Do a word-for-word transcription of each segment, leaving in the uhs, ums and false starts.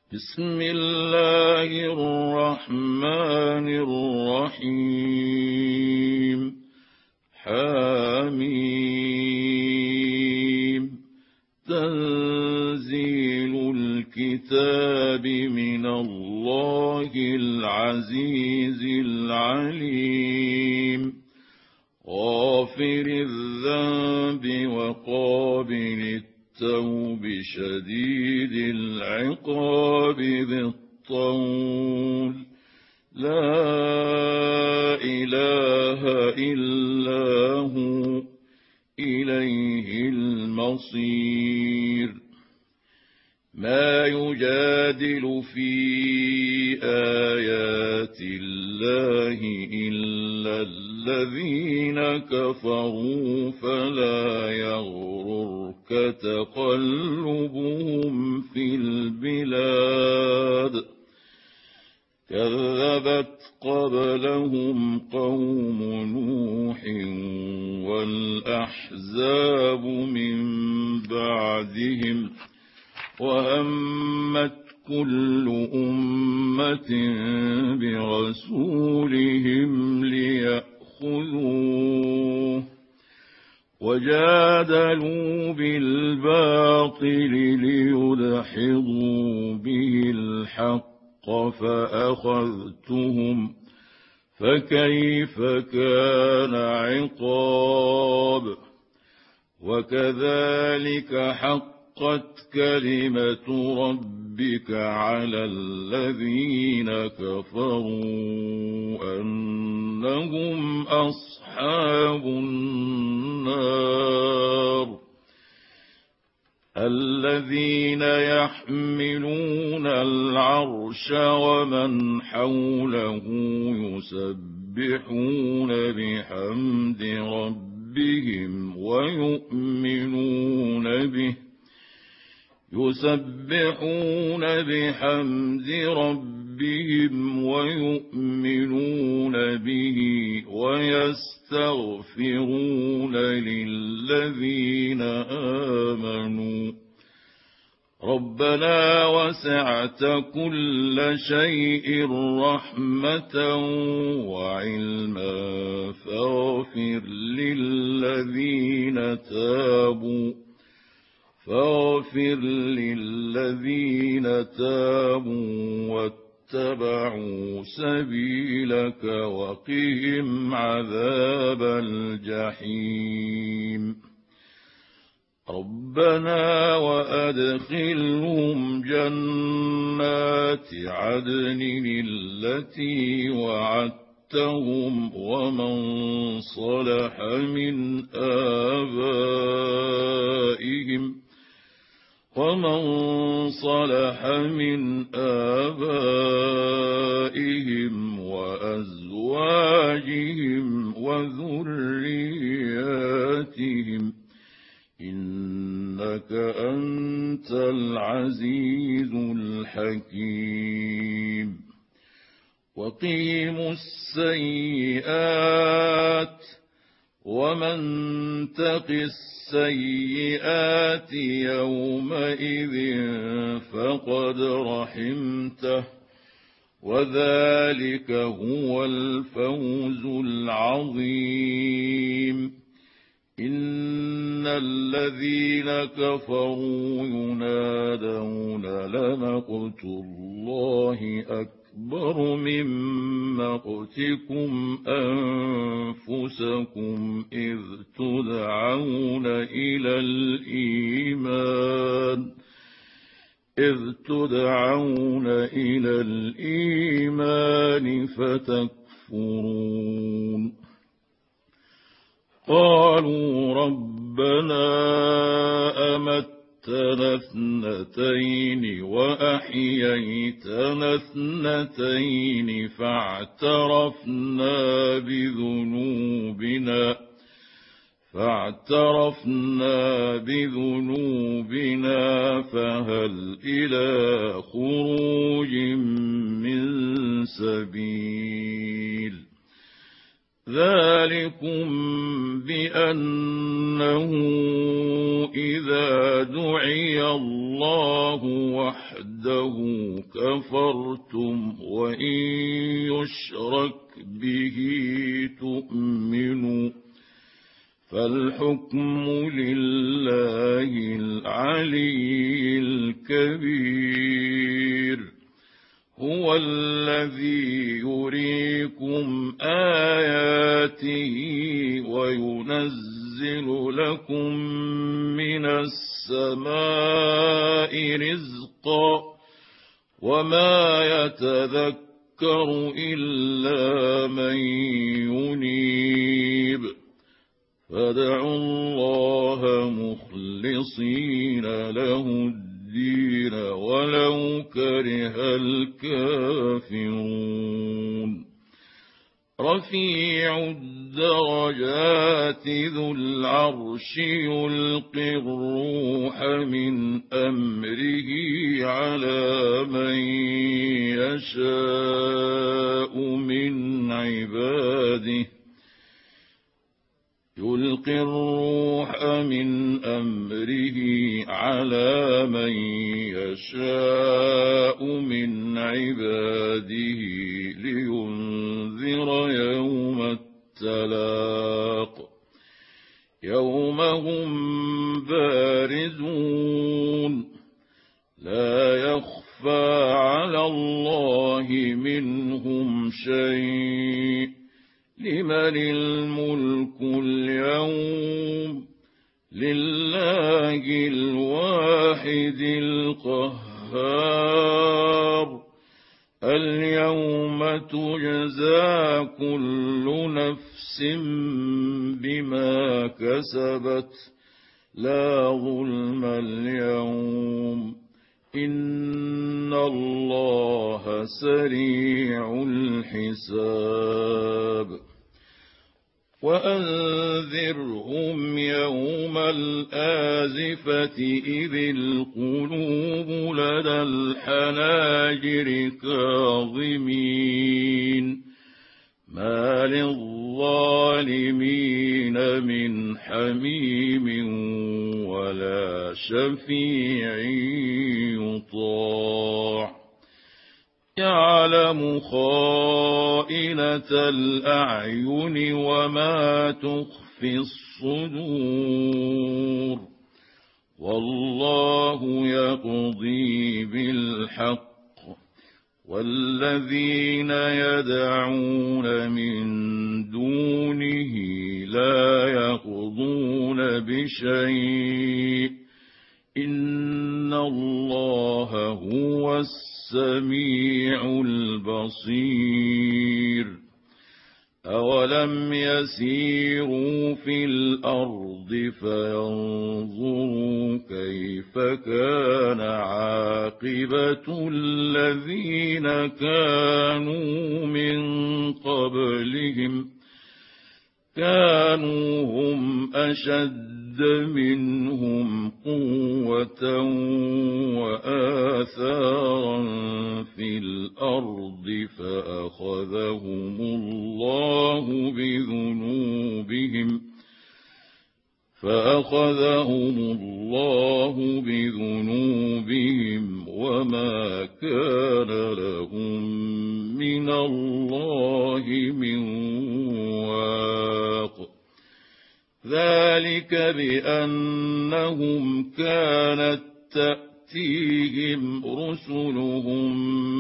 بسم الله الرحمن الرحيم حميم تنزيل الكتاب من الله العزيز العليم غافر الذنب وقابل التوب شديد العقاب ذي الطول لا إله إلا هو إليه المصير ما يجادل في آيات الله إلا الذين كفروا فلا يغررك تقلبهم في البلاد كذبت قبلهم قوم نوح والأحزاب من بعدهم وهمت كل أمة برسولهم ليأخذوه وجادلوا بالباطل ليدحضوا به الحق فأخذتهم فكيف كان عقاب وكذلك حق حقت كلمة ربك على الذين كفروا أنهم أصحاب النار الذين يحملون العرش ومن حوله يسبحون بحمد ربهم ويؤمنون به يسبحون بحمد ربهم ويؤمنون به ويستغفرون للذين آمنوا ربنا وسعت كل شيء رحمة وعلما فاغفر للذين تابوا فاغفر للذين تابوا واتبعوا سبيلك وقهم عذاب الجحيم ربنا وأدخلهم جنات عدن التي وعدتهم ومن صلح من آبائهم ومن صلح من آبائهم وأزواجهم وذرياتهم إنك أنت العزيز الحكيم وقيموا السيئات ومن تق السيئات يومئذ فقد رحمته وذلك هو الفوز العظيم إن الذين كفروا ينادون لمقت الله أكبر من مقتكم أنفسكم إذ تدعون إلى الإيمان إذ تدعون إلى الإيمان فتكفرون قالوا ربنا أمتنا اثنتين وأحييتنا اثنتين فاعترفنا بذنوبنا فاعترفنا بذنوبنا فهل إلى خروج من سبيل ذلكم بأنه إذا دعي الله وحده كفرتم وإن يشرك به تؤمنوا فالحكم لله العلي الكبير هو الذي يريكم آياته وينزل لكم من السماء رزقا وما يتذكر إلا من ينيب فادعوا الله مخلصين له الدين ولو كره الكافرون رفيع الدرجات ذو العرش يلقي الروح من أمره على من يشاء من عباده يلقي الروح من أمره على من يشاء من عباده لينذر يوم التلاق يوم هم بارزون لا يخفى على الله منهم شيء لمن الملك اليوم لله الواحد القهار اليوم تجزى كل نفس بما كسبت لا ظلم اليوم إن الله سريع الحساب وأنذرهم يوم الآزفة إذ القلوب لدى الحناجر كاظمين ما للظالمين من حميم ولا شفيع يطاع يعلم خائنة الأعين وما تخفي الصدور والله يقضي بالحق والذين يدعون من دونه لا يقضون بشيء إن الله هو السميع البصير أولم يسيروا في الأرض فينظروا كيف كان عاقبة الذين كانوا من قبلهم كانوا هم أشد منهم قوة وآثارا في الأرض فأخذهم الله بذنوبهم فأخذهم الله بذنوبهم وما كان لهم من الله من واق ذلك بأنهم كانت تأتيهم رسلهم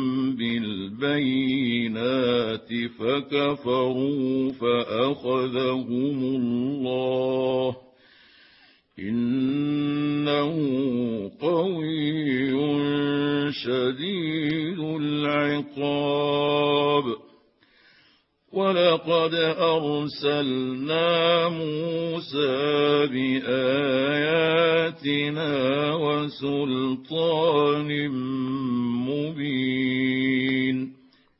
بالبينات فكفروا فأخذهم الله إنه قوي شديد العقاب ولقد أرسلنا موسى بآياتنا وسلطان مبين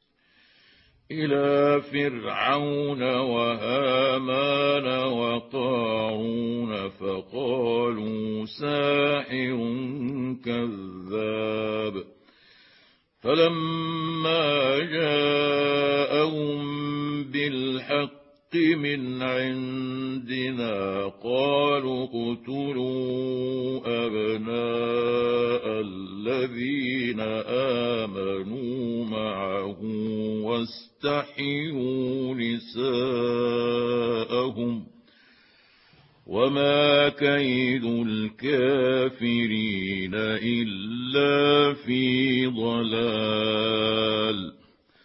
إلى فرعون وهامان وقارون فقالوا ساحر كذاب فلما جاءهم بالحق من عندنا قالوا اقتلوا أبناء الذين آمنوا معه واستحيوا نساءهم وما كيد الكافرين إلا في ضلال.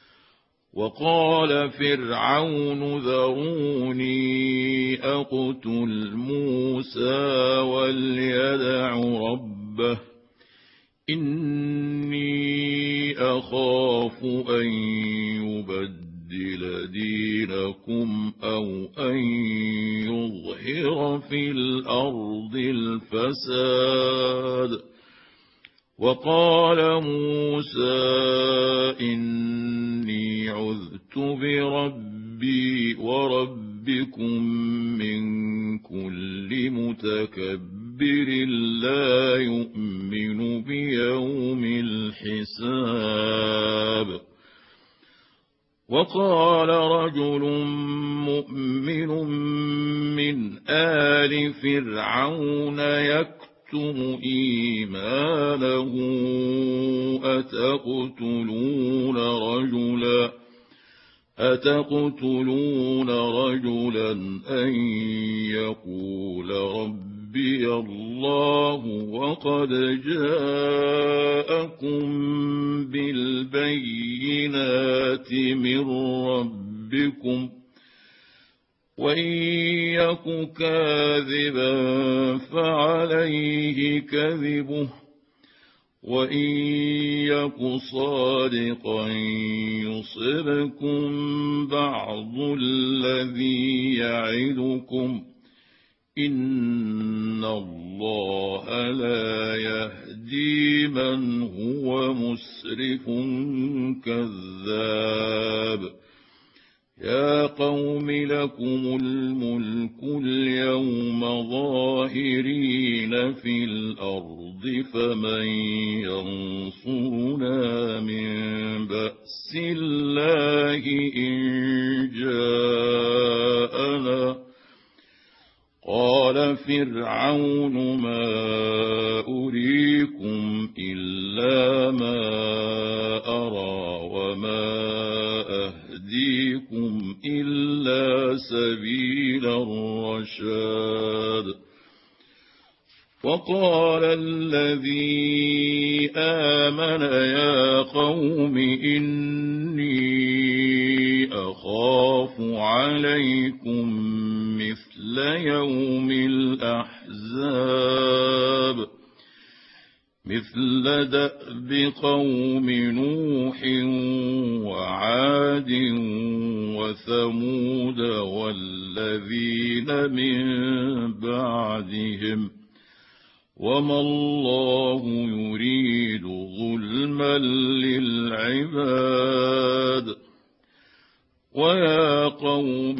وقال فرعون ذروني أقتل موسى وليدع ربه إني أخاف أن يبدل دينكم أو أن يظهر في الأرض الفساد. وقال موسى إني عذت بربي وربكم من كل متكبر لا يؤمن بيوم الحساب. وقال رجل مؤمن من آل فرعون يكتم إيمانه أتقتلون رجلا أتقتلون رجلا أن يقول ربي الله وقد جاءكم بالبينات من ربكم وإن يك كاذبا فعليه كذبه وإن يك صادقا يصبكم بعض الذي يعدكم إن الله لا يهدي من هو مسرف كذاب. يا قوم لكم الملك اليوم ظاهرين في الأرض فمن ينصرنا من بأس الله إن جاءنا. قال فرعون ما أريكم إلا ما أرى وما أهديكم إلا سبيل الرشاد. وقال الذي آمن يا قوم إني أخاف عليكم مثل يوم الأحزاب مثل دأب قوم نوح وعاد وثمود والذين من بعدهم وما الله يريد ظلما للعباد. ويا قوم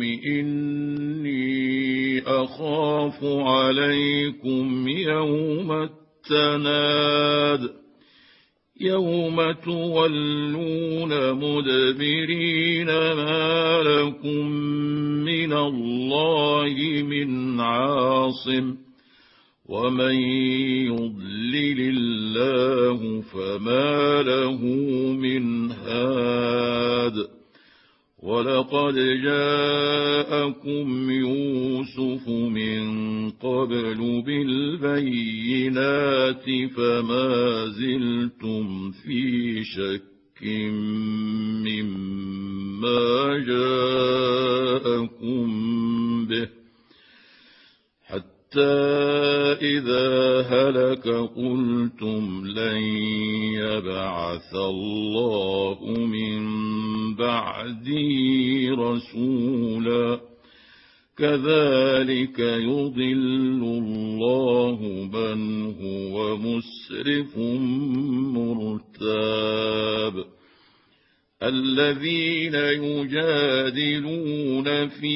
إني أخاف عليكم يوم التناد يوم تولون مدبرين ما لكم من الله من عاصم ومن يضلل الله فما له من هاد. ولقد جاءكم يوسف من قبل بالبينات فما زلتم في شك مما جاءكم به حتى إذا هلك قلتم لن يبعث الله من بعده رسولا كذلك يضل الله من هو مسرف مرتاب. الذين يجادلون في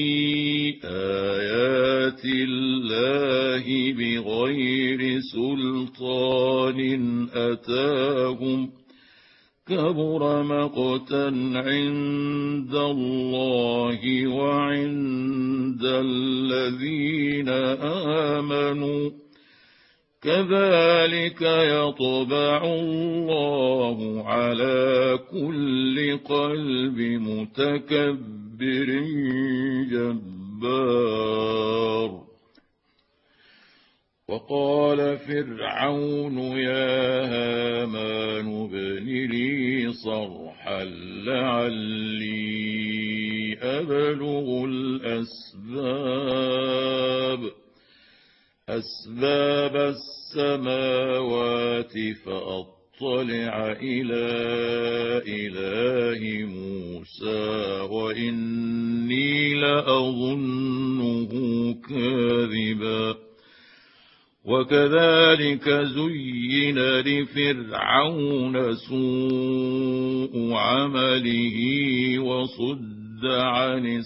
آيات الله بغير سلطان أتاهم كبر مقتا عند الله وعند الذين آمنوا كذلك يطبع الله على كل قلب متكبر جبار. وقال فرعون يا هامان ابن لي صرحا لعلي أبلغ الأسباب أسباب السماوات فأطلع إلى إله موسى وإني لأظنه كاذبا. وكذلك زين لفرعون سوء عمله وصد عن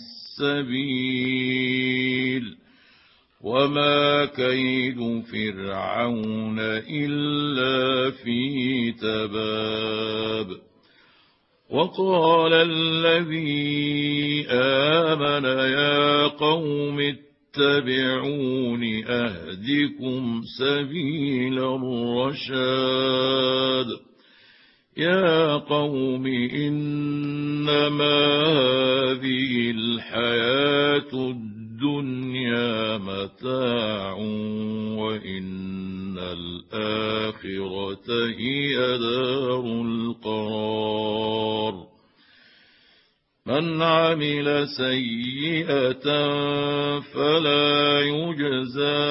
السبيل وما كيد فرعون إلا في تباب. وقال الذي آمن يا قوم اتبعون أهدكم سبيل الرشاد. يا قوم إنما هذه الحياة الدنيا متاع وإن الآخرة هي دار القرار. من عمل سيئة فلا يجزى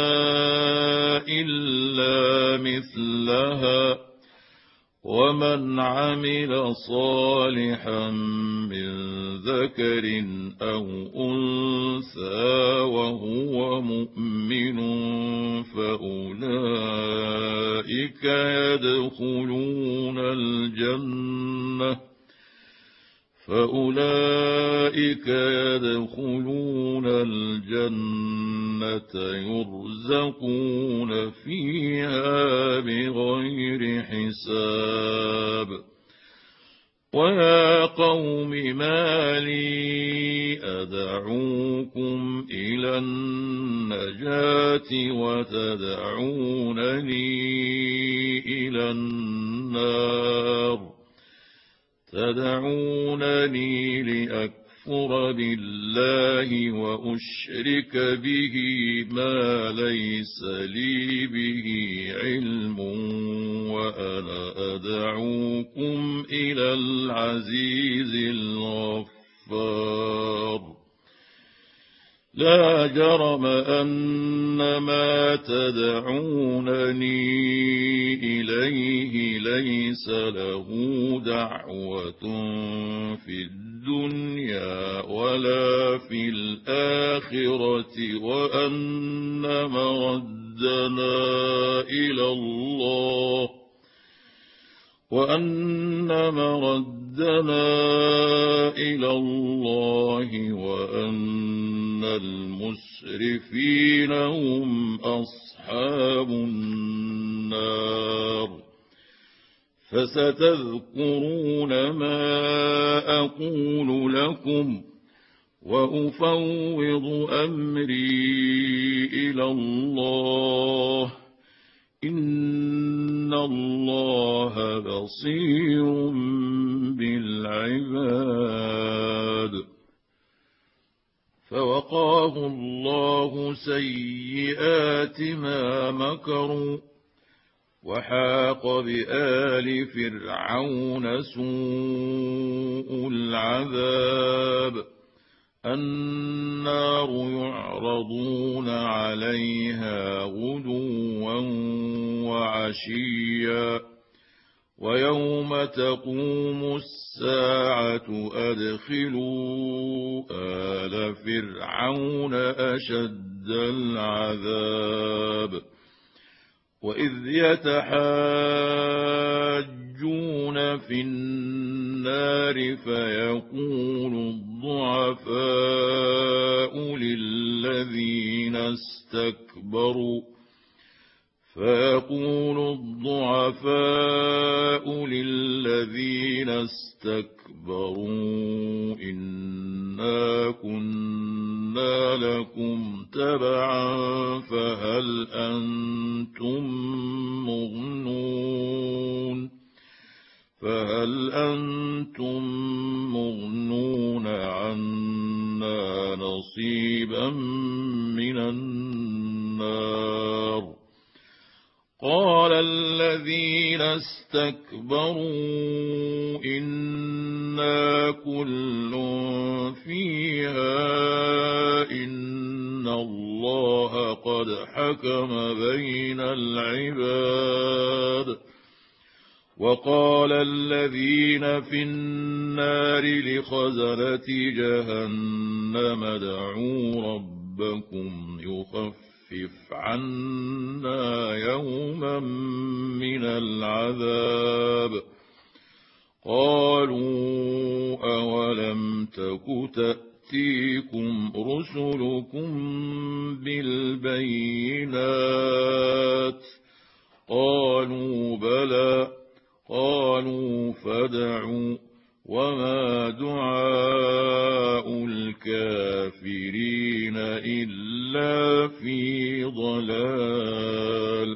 إلا مثلها ومن عمل صالحا من ذكر أو أنثى وهو مؤمن فأولئك يدخلون الجنة فأولئك يدخلون الجنة يرزقون فيها بغير حساب. ويا قوم ما لي أدعوكم إلى النجاة وتدعونني إلى النار تدعونني لأكفر بالله وأشرك به ما ليس لي به علم وأنا أدعوكم إلى العزيز الغفار. لا جرم أن ما تدعونني إليه ليس له دعوة في الدنيا ولا في الآخرة وأن مردنا إلى الله وأن مردنا إلى الله وأن المسرفين هم أصحاب النار. فستذكرون ما أقول لكم وأفوض أمري إلى الله إن الله بصير بالعباد. فوقاه الله سيئات ما مكروا وحاق بآل فرعون سوء العذاب. النار يعرضون عليها غدوا وعشيا ويوم تقوم الساعة أدخلوا آل فرعون أشد العذاب. وإذ يتحاجون في النار فيقول الضعفاء للذين استكبروا فيقول الضعفاء للذين استكبروا إنا كنا لكم تبعا فهل أنتم مغنون فهل أنتم مغنون عنا نصيبا من النار قال الذين استكبروا إنا كل فيها إن الله قد حكم بين العباد وقال الذين في النار لخزنة جهنم ادعوا ربكم يخفف عنا يوما من العذاب قالوا أولم تك تأتيكم رسلكم بالبينات قالوا بلى قالوا فادعوا وما دعاء الكافرين إلا في ضلال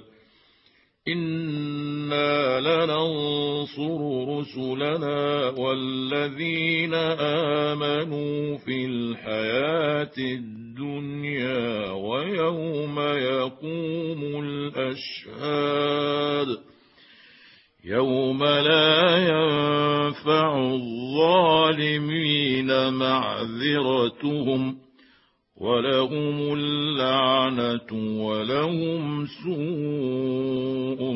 إنا لننصر رسلنا والذين آمنوا في الحياة الدنيا ويوم يقوم الأشهاد يوم لا ينفع الظالمين معذرتهم ولهم اللعنة ولهم سوء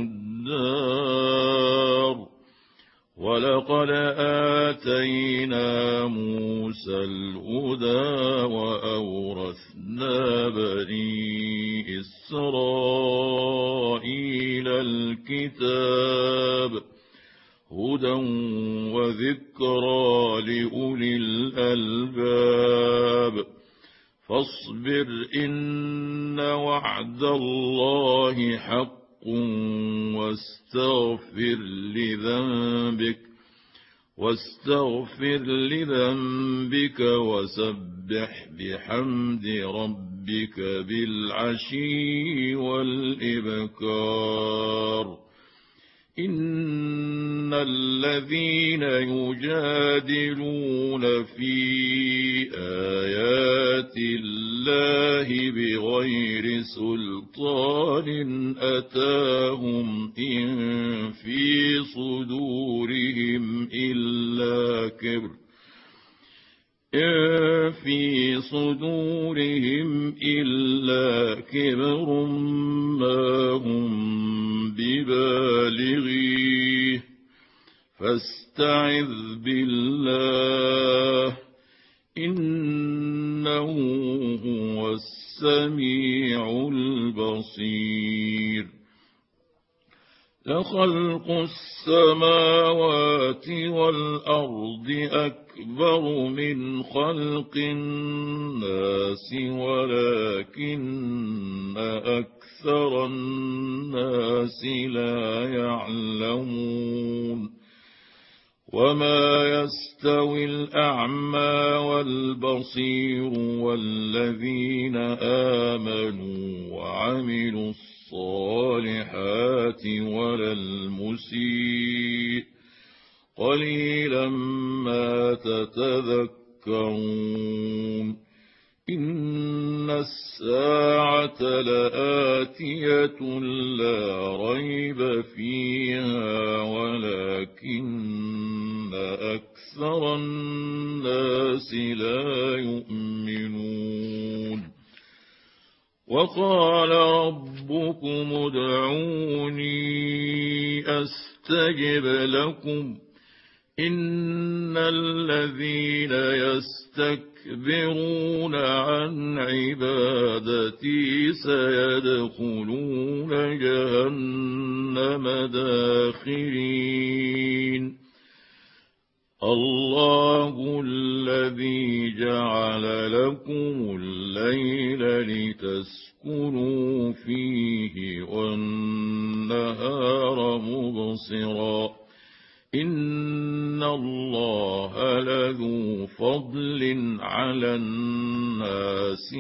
الدار ولقد آتينا موسى الهدى وأورثنا بني إسرائيل الكتاب هدى وذكرى لأولي الألباب فاصبر إن وعد الله حق واستغفر لذنبك واستغفر لذنبك وسبح بحمد ربك بالعشي والإبكار إن الذين يجادلون في آيات الله بغير سلطان أتاهم إن في صدورهم إلا كبر إن في صدورهم إلا كبر ما هم ببالغيه فاستعذ بالله إنه هو السميع البصير لخلق السماوات والأرض أكبر من خلق الناس ولكن أكثر الناس لا يعلمون وما يستوي الأعمى والبصير والذين آمنوا وعملوا الصالحات ولا المسيء قليلا ما تتذكرون إن الساعة لآتية لا ريب فيها ولكن أكثر الناس لا يؤمنون وقال ربكم ادعوني أستجب لكم إن الذين يستكبرون عن عبادتي سيدخلون جهنم داخرين الله الذي جعل لكم الليل لتسكنوا فيه والنهار مبصرا إن إن الله لذو فضل على الناس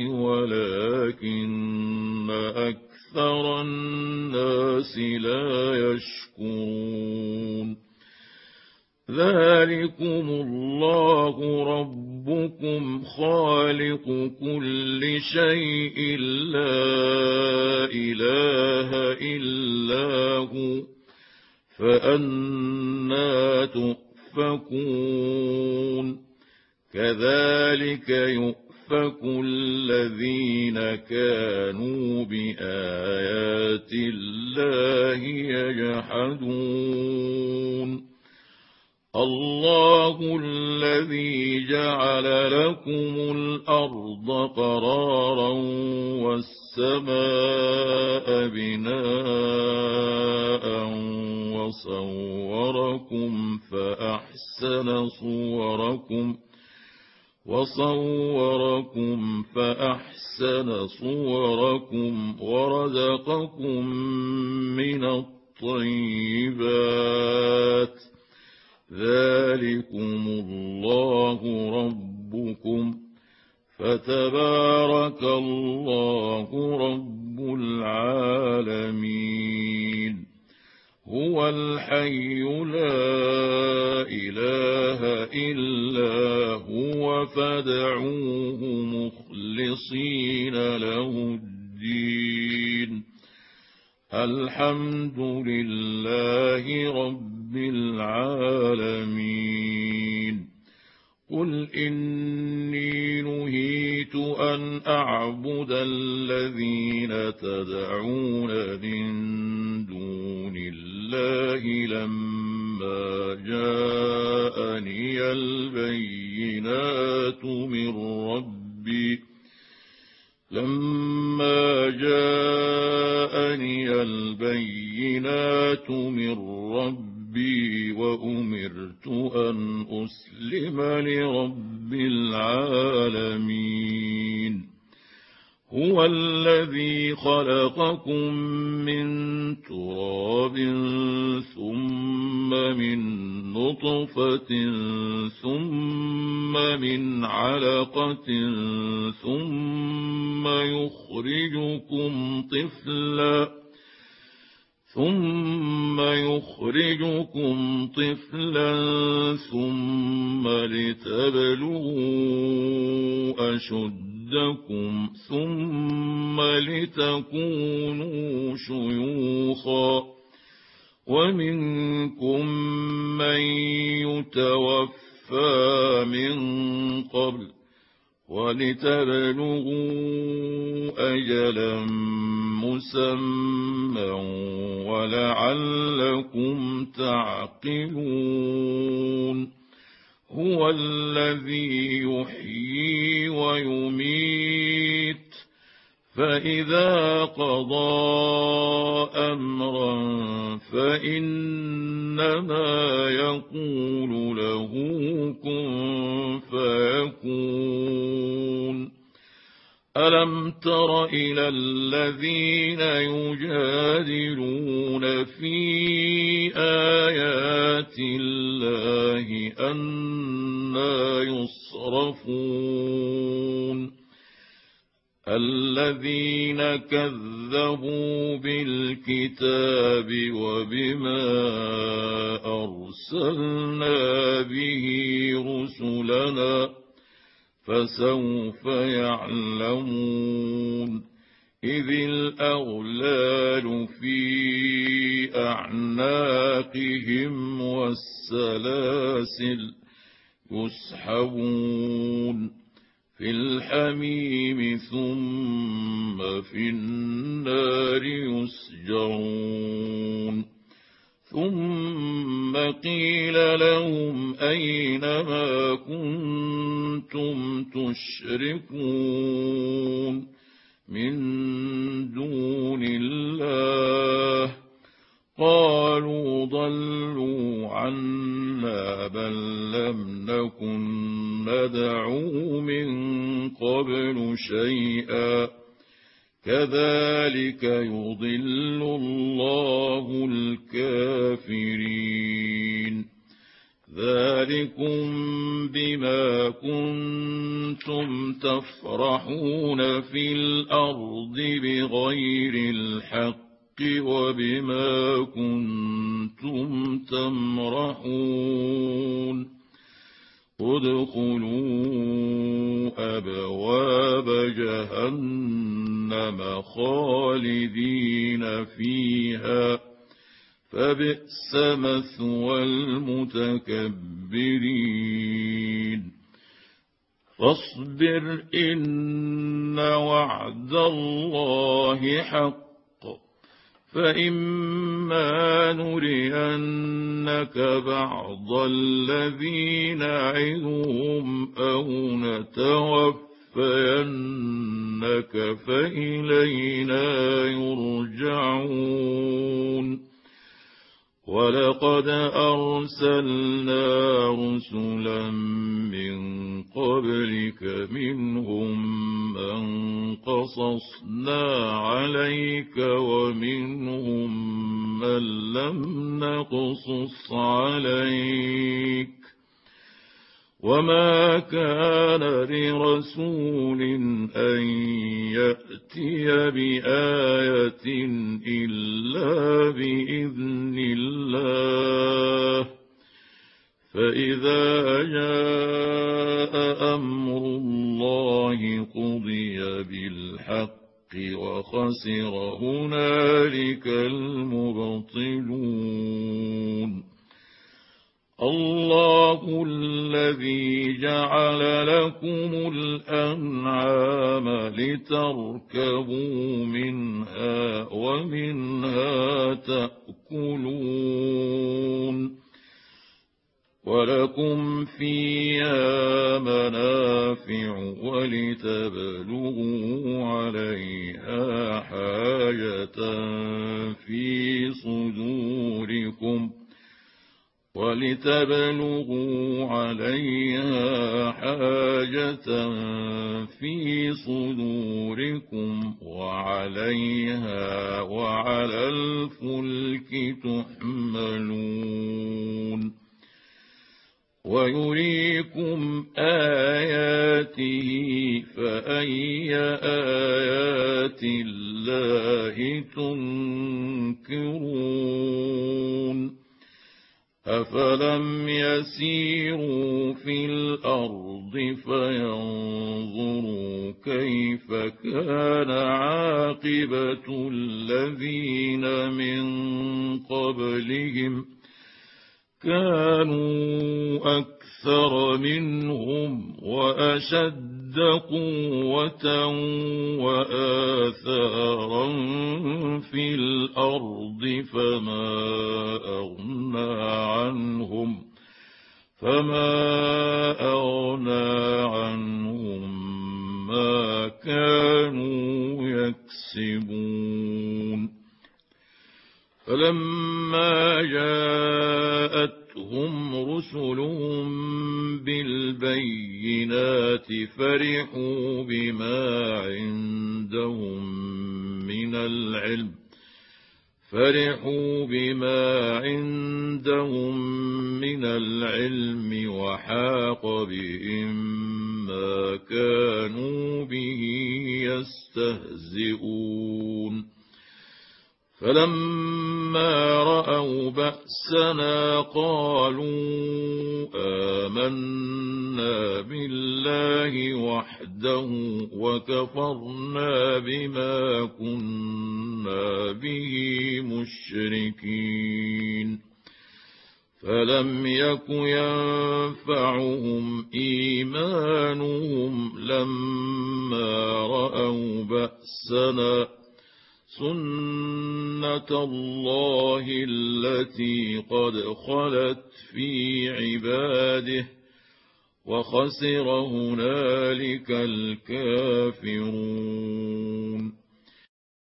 ولكن أكثر الناس لا يشكرون ذلكم الله ربكم خالق كل شيء لا إله إلا هو فأنى تؤفكون كذلك يؤفك الذين كانوا بآيات الله يجحدون الله الذي جعل لكم الأرض قرارا والسماء بناء وصوركم فأحسن صوركم وصوركم فأحسن صوركم ورزقكم من الطيبات ذلكم الله ربكم فتبارك الله رب العالمين هو الحي لا إله إلا هو فادعوه مخلصين له الدين الحمد لله رب العالمين قل إني نهيت أن أعبد الذين تدعون من دون الله لما جاءني البينات من ربي لما جاءني البينات من ربي وأمرت أن أسلم لرب العالمين هو الذي خلقكم من تراب ثم من نطفة ثم من علقة ثم يخرجكم طفلا ثم يخرجكم طفلا ثم لتبلغوا أشدكم ثم لتكونوا شيوخا ومنكم من يتوفى من قبل ولتبلغوا أجلا مسمى ولعلكم تعقلون هو الذي يحيي ويميت فإذا قضى أمرا فإنما يقول له كن فيكون ألم تر إلى الذين يجادلون في آيات الله أنى يصرفون الذين كذبوا بالكتاب وبما أرسلنا به رسلنا فسوف يعلمون إذ الأغلال في أعناقهم والسلاسل يسحبون في الحميم ثم في النار يسجرون ثم قيل لهم أين ما كنتم تشركون من دون الله قالوا ضلوا عنا بل لم نكن ندعو من قبل شيئا كذلك يضل الله الكافرين ذلك ذلكم بما كنتم تفرحون في الأرض بغير الحق وبما كنتم تمرحون ادخلوا أبواب جهنم خالدين فيها فبئس مثوى المتكبرين فاصبر إن وعد الله حق فإما نرينك بعض الذي نعدهم أو نتوفينك فإلينا يرجعون ولقد أرسلنا رسلا من قبلك منهم من قصصنا عليك ومنهم من لم نقصص عليك وما كان لرسول أن يأتي بآية إلا بإذن الله فإذا جاء أمر الله قضي بالحق وخسر هنالك المبطلون الله الذي جعل لكم الأنعام لتركبوا منها ومنها تأكلون ولكم فيها منافع ولتبلغوا عليها حاجة في صدوركم ولتبلغوا عليها حاجة في صدوركم وعليها وعلى الفلك تحملون ويريكم آياته فأي آيات الله تنكرون أفلم يسيروا في الأرض فينظروا كيف كان عاقبة الذين من قبلهم كانوا أكثر منهم وأشد قوة وآثارا في الأرض فما أغنى عنهم فما أغنى عنهم ما كانوا يكسبون فلما جاءتهم رسلهم بالبينات فرحوا بما عندهم من العلم فرحوا بما عندهم من العلم وحاق بهم ما كانوا به يستهزئون فلما رأوا بأسنا قالوا آمنا بالله وحده وكفرنا بما كنا به مشركين فلم يك ينفعهم إيمانهم لما رأوا بأسنا سنة الله التي قد خلت في عباده وخسر هنالك الكافرون